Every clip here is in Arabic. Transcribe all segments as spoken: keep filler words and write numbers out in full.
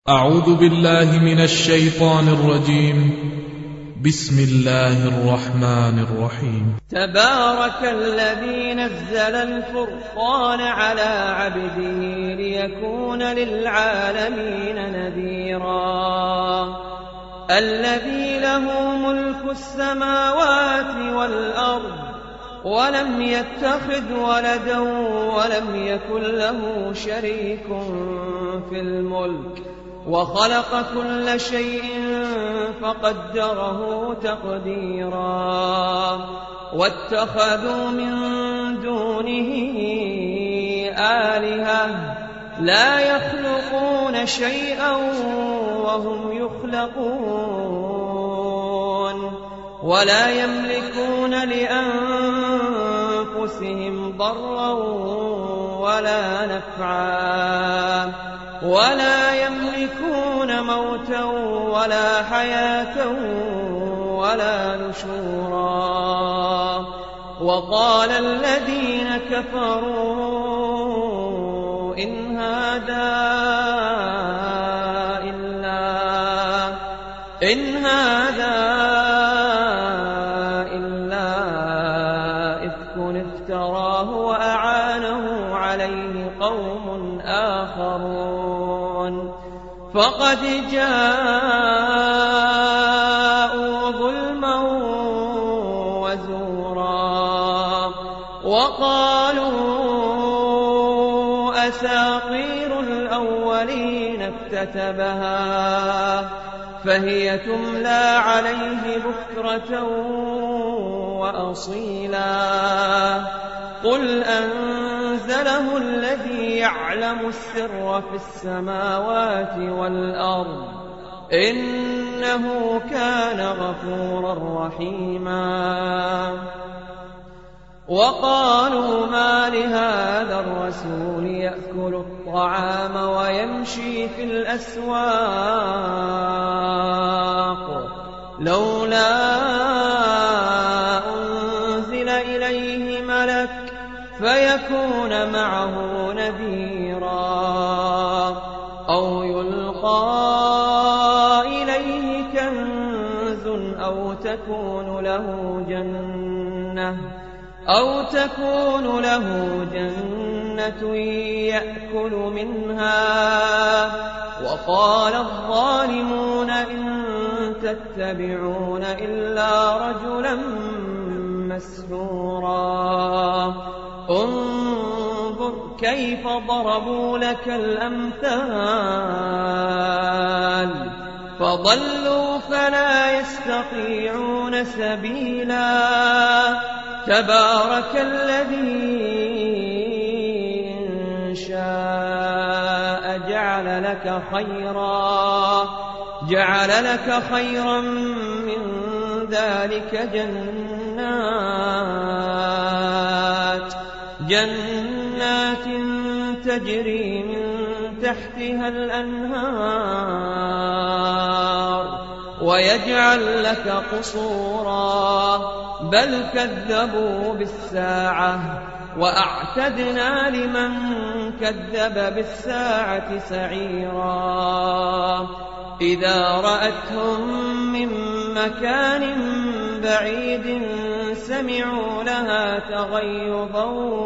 أعوذ بالله من الشيطان الرجيم. بسم الله الرحمن الرحيم. تبارك الذي نزل الفرقان على عبده ليكون للعالمين نذيرا الذي له ملك السماوات والأرض ولم يتخذ ولدا ولم يكن له شريك في الملك وخلق كل شيء فقدره تقديرا واتخذوا من دونه آلهة لا يخلقون شيئا وهم يخلقون ولا يملكون لأنفسهم ضرا ولا نفعا ولا يملكون موتا ولا حياة ولا نشورا وقال الذين كفروا إن هذا إلا إن هذا إلا إفك افتراه وأعانه عليه قوم آخرون فقد جاءوا ظلما وزورا وقالوا أساطير الأولين اكتتبها فهي تملى عليه بكرة وأصيلا قل أنزله الذي يعلم السر في السماوات والأرض إنه كان غفورا رحيما وقالوا ما لهذا الرسول يأكل الطعام ويمشي في الأسواق لولا أنزل إليه ملك فيكون معه نذيرا أو يلقى إليه كنز أو تكون له جنة أو تكون له جنة يأكل منها وقال الظالمون إن تتبعون إلا رجلا مسحورا انظر كيف ضربوا لك الأمثال فضلوا فلا يستطيعون سبيلا تبارك الذي إن شاء جعل لك خيرا جعل لك خيرا من ذلك جنات جنات تجري من تحتها الأنهار ويجعل لك قصورا بل كذبوا بالساعة وأعتدنا لمن كذب بالساعة سعيرا إذا رأتهم من مكان بعيد سمعوا لها تغيظا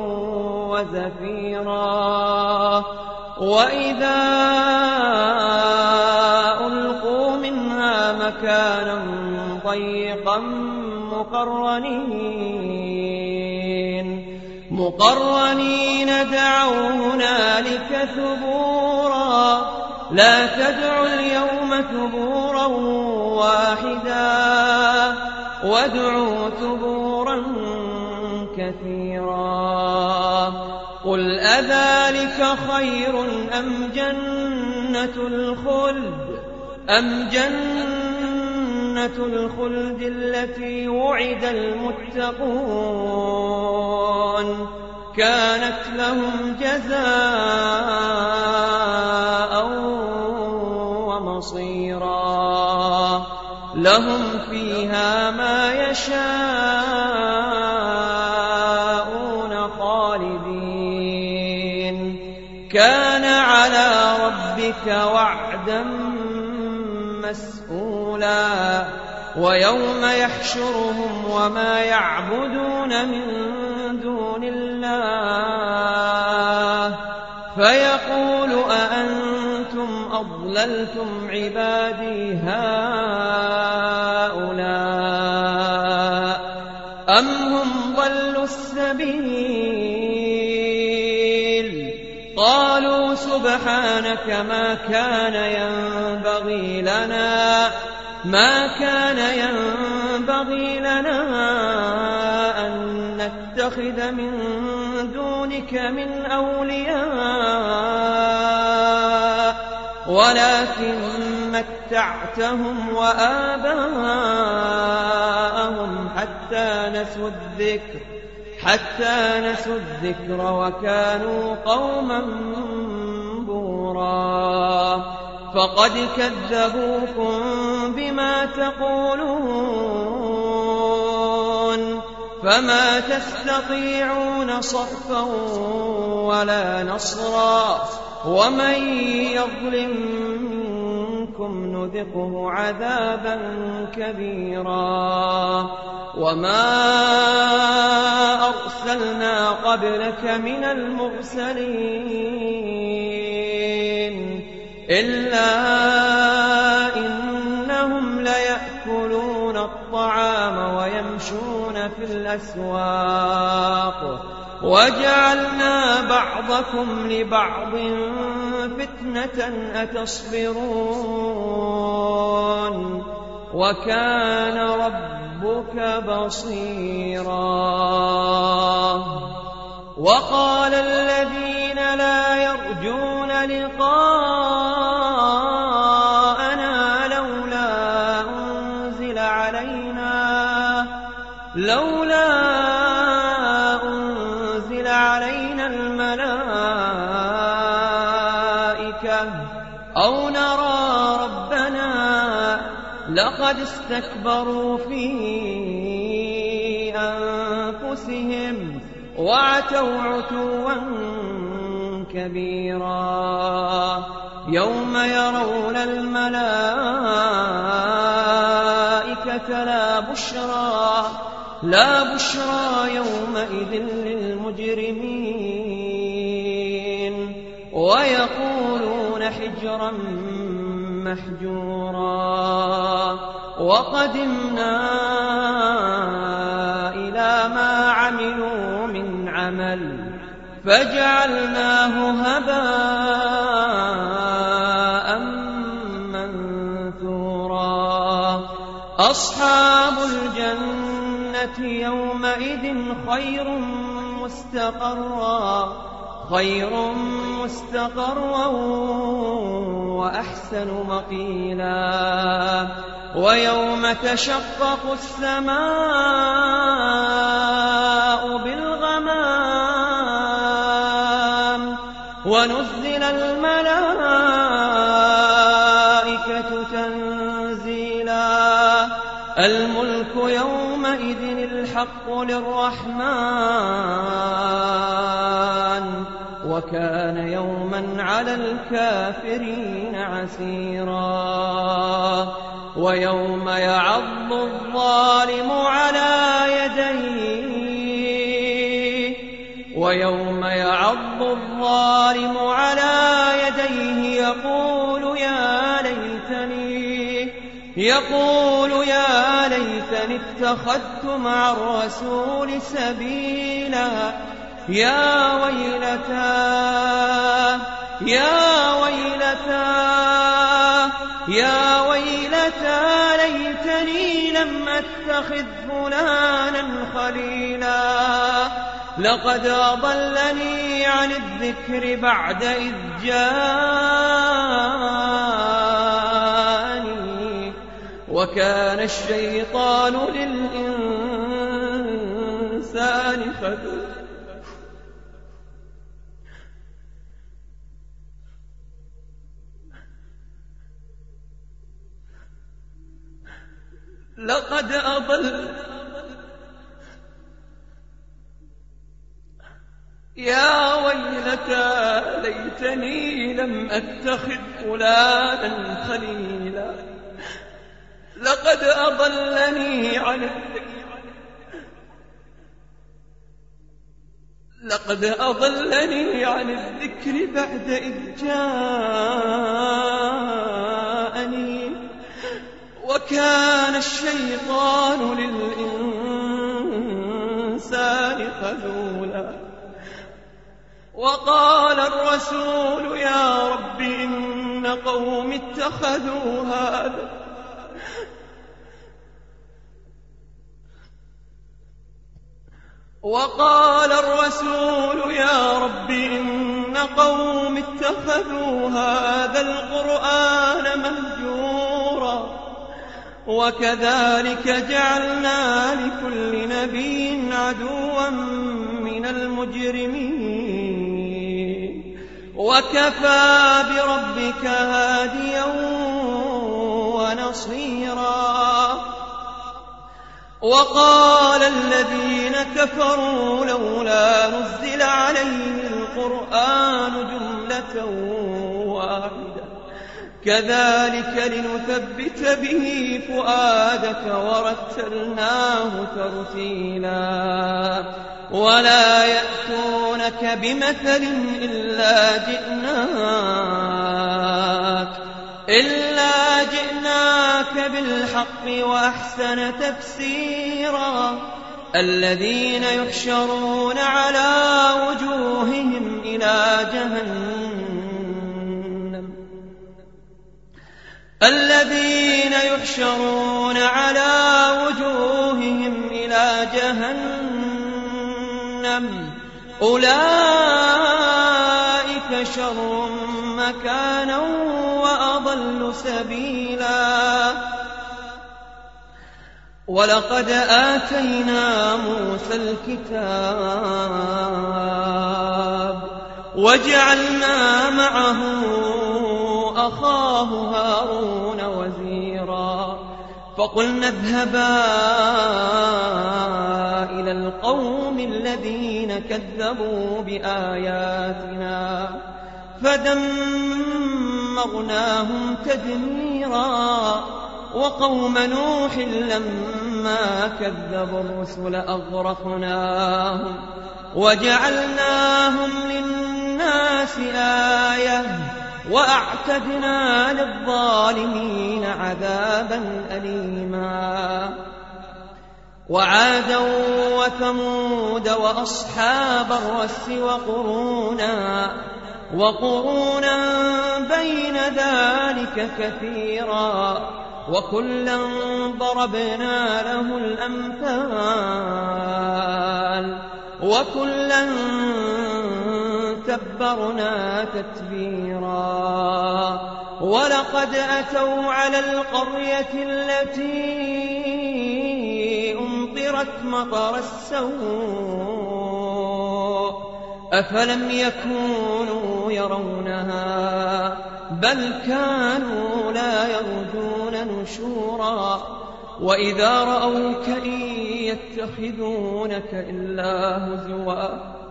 وزفيرا وإذا ألقوا منها مكانا ضيقا مقرنين مقرنين دعوا هنالك ثبورا لا تدعوا اليوم ثبورا واحدا وادعوا ثبورا كثيرا قل أذلك خير أم جنة الخلد أم جنة الخلد التي وعد المتقون كانت لهم جزاء ومصيرا لهم فيها ما يشاءون خالدين كان على ربك وعدا مكرما مسئولا ويوم يحشرهم وما يعبدون من دون الله فيقول أأنتم أضللتم عبادي هؤلاء أم هم ضلوا السبيل قالوا سبحانك ما كان ينبغي لنا ما كان ينبغي لنا أن نتخذ من دونك من أولياء ولكن متعتهم وآباءهم حتى نسوا الذكر حتى نسوا الذكر وكانوا قوما بورا فقد كذبوكم بما تقولون فما تستطيعون صرفا ولا نصرا ومن يظلم منكم نذقه عذابا كبيرا وما أرسلنا قبلك من المرسلين إلا إنهم ليأكلون الطعام ويمشون في الأسواق وجعلنا بعضكم لبعض فتنة أتصبرون وكان ربك بصيرا وقال الذين لا يرجون لقاءنا لولا أنزل علينا لولا أنزل علينا الملائكة أو نرى ربنا لقد استكبروا في أنفسهم وعتوا عتوا كبيرا يوم يرون الملائكة لا بشرى لا بشرى يومئذ للمجرمين ويقولون حجرا محجورا وقدمنا إلى ما عملوا من عمل فجعلناه هباء منثورا أصحاب الجنة يومئذ خير مستقرا خير مستقرا وأحسن مقيلا ويوم تشقق السماء بالغمام ونزل الملائكة تنزيلا الملك يومئذ الحق للرحمن وكان يوما على الكافرين عسيرا ويوم يعض الظالم على يديه ويوم يعض الظالم على يديه يقول يا ليتني يقول يا ليتني اتخذت مع الرسول سبيلا يا ويلتى يا ويلتى يا ويلتى ليتني لم أتخذ فلانا خليلا لقد أضلني عن الذكر بعد إذ جاءني وكان الشيطان للإنسان خذولا لقد أضل يا ويلتى ليتني ليتني لم أتخذ فلانا خليلا لقد أضلني عن الذكر لقد أضلني عن الذكر بعد إذ جاءني وكان الشيطان للإنسان خذولا وقال الرسول يا رب إن قوم اتخذوا هذا وقال الرسول يا رب إن قوم اتخذوا هذا القرآن مهجورا وكذلك جعلنا لكل نبي عدوا من المجرمين وكفى بربك هاديا ونصيرا وقال الذين كفروا لولا نزل عليه القرآن جملة واحدة كذلك لنثبت به فؤادك ورتلناه ترتيلا ولا يأتونك بمثل إلا جئناك إلا جئناك بالحق وأحسن تفسيرا الذين يحشرون على وجوههم إلى جهنم الذين يحشرون على وجوههم إلى جهنم أولئك شر مكانا وأضل سبيلا ولقد آتينا موسى الكتاب وجعلنا معه أخاه هارون وزيرا فقلنا اذهبا إلى القوم الذين كذبوا بآياتنا فدمرناهم تدميرا وقوم نوح لما كذبوا الرسل أغرقناهم وجعلناهم للناس آية وأعتدنا للظالمين عذابا أليما وعادا وثمود وأصحاب الرس وقرونا وقرونا بين ذلك كثيرا وكلا ضربنا له الأمثال وكلا تبرنا تتبيرا ولقد أتوا على القرية التي أمطرت مطر السوء أفلم يكونوا يرونها بل كانوا لا يرجون نشورا وإذا رأوك إن يتخذونك إلا هزوا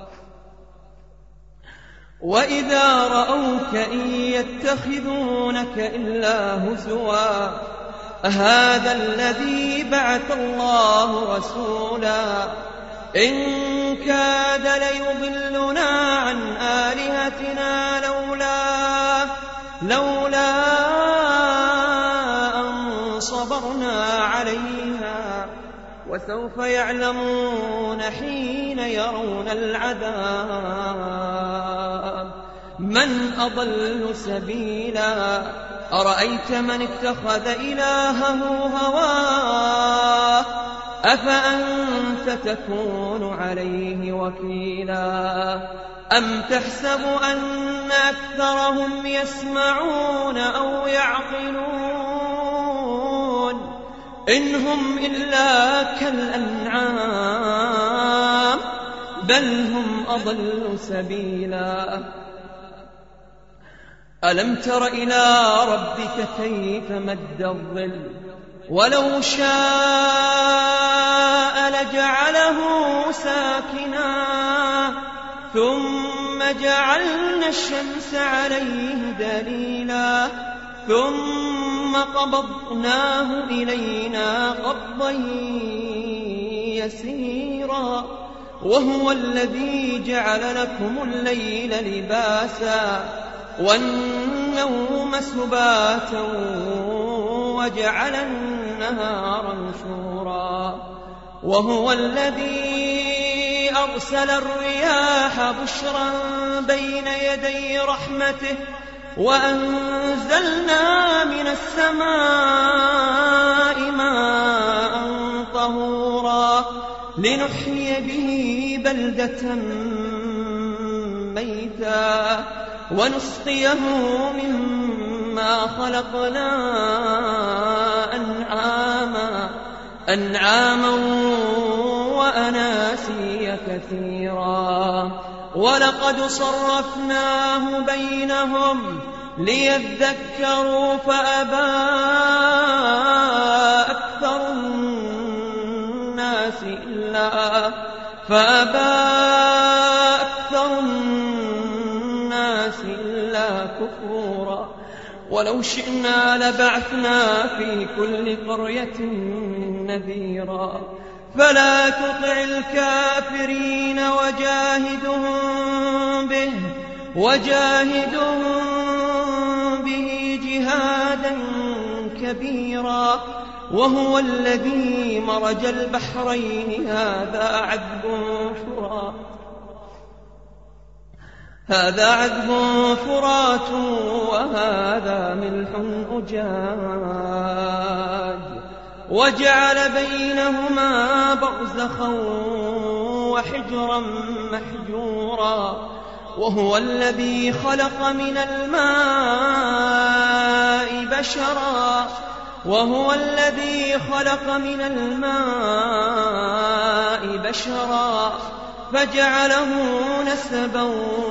وإذا رأوك إن يتخذونك إلا هزوا هذا الذي بعث الله رسولا إن كاد ليضلنا عن آلهتنا لولا لولا أن صبرنا عليها وسوف يعلمون حين يرون العذاب من أضل سبيلا أرأيت من اتخذ إلهه هواه أفأنت تكون عليه وكيلا أم تحسب أن أكثرهم يسمعون أو يعقلون إن هم إلا كالأنعام بل هم أضل سبيلا ألم تر إلى ربك كيف مد الظل ولو شاء لجعله ساكنا ثم جعلنا الشمس عليه دليلا ثم قبضناه إلينا قبضا يسيرا وهو الذي جعل لكم الليل لباسا والنوم سباتا وجعل النهار نشورا وهو الذي أرسل الرياح بشرا بين يدي رحمته وأنزلنا من السماء ماء طهورا لنحيي به بلدة ميتا ونسقيه مما خلقنا أنعاما أنعاما وأناسيا كثيرا ولقد صرفناه بينهم ليذكروا فأبى أكثر الناس إلا فأبى أكثر الناس إلا كفورا ولو شئنا لبعثنا في كل قرية نذيرا فلا تطع الكافرين وجاهدهم به وجاهدهم به جهادا كبيرا وهو الذي مرج البحرين هذا عذب فرات هذا عذب فرات وهذا ملح أجاج وجعل بينهما برزخا وحجرا محجورا وهو الذي خلق من الماء بشرا وهو الذي خلق من الماء بشرا فجعله نسبا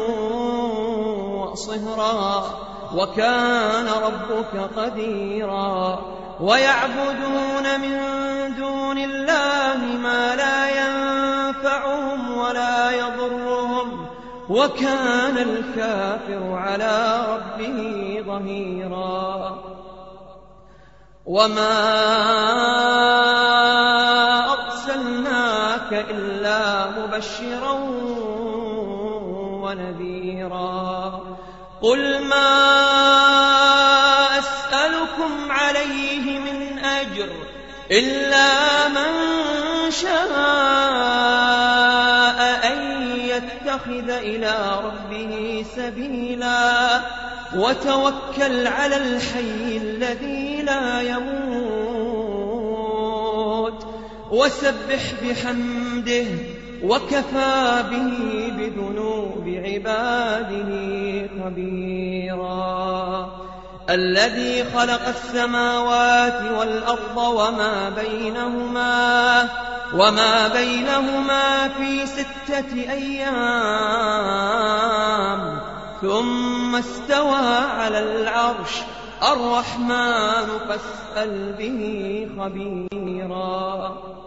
وصهرا وكان ربك قديرا ويعبدون من دون الله ما لا ينفعهم ولا يضرهم وكان الكافر على ربه ظهيرا وما أرسلناك إلا مبشرا ونذيرا قل ما أسألكم عليه من أجر إلا من شاء أن يتخذ إلى ربه سبيلا وتوكل على الحي الذي لا يموت وسبح بحمده وكفى به بذنوب عباده خبيرا الذي خلق السماوات والأرض وما بينهما وما بينهما في ستة أيام ثم استوى على العرش الرحمن فاسأل به خبيرا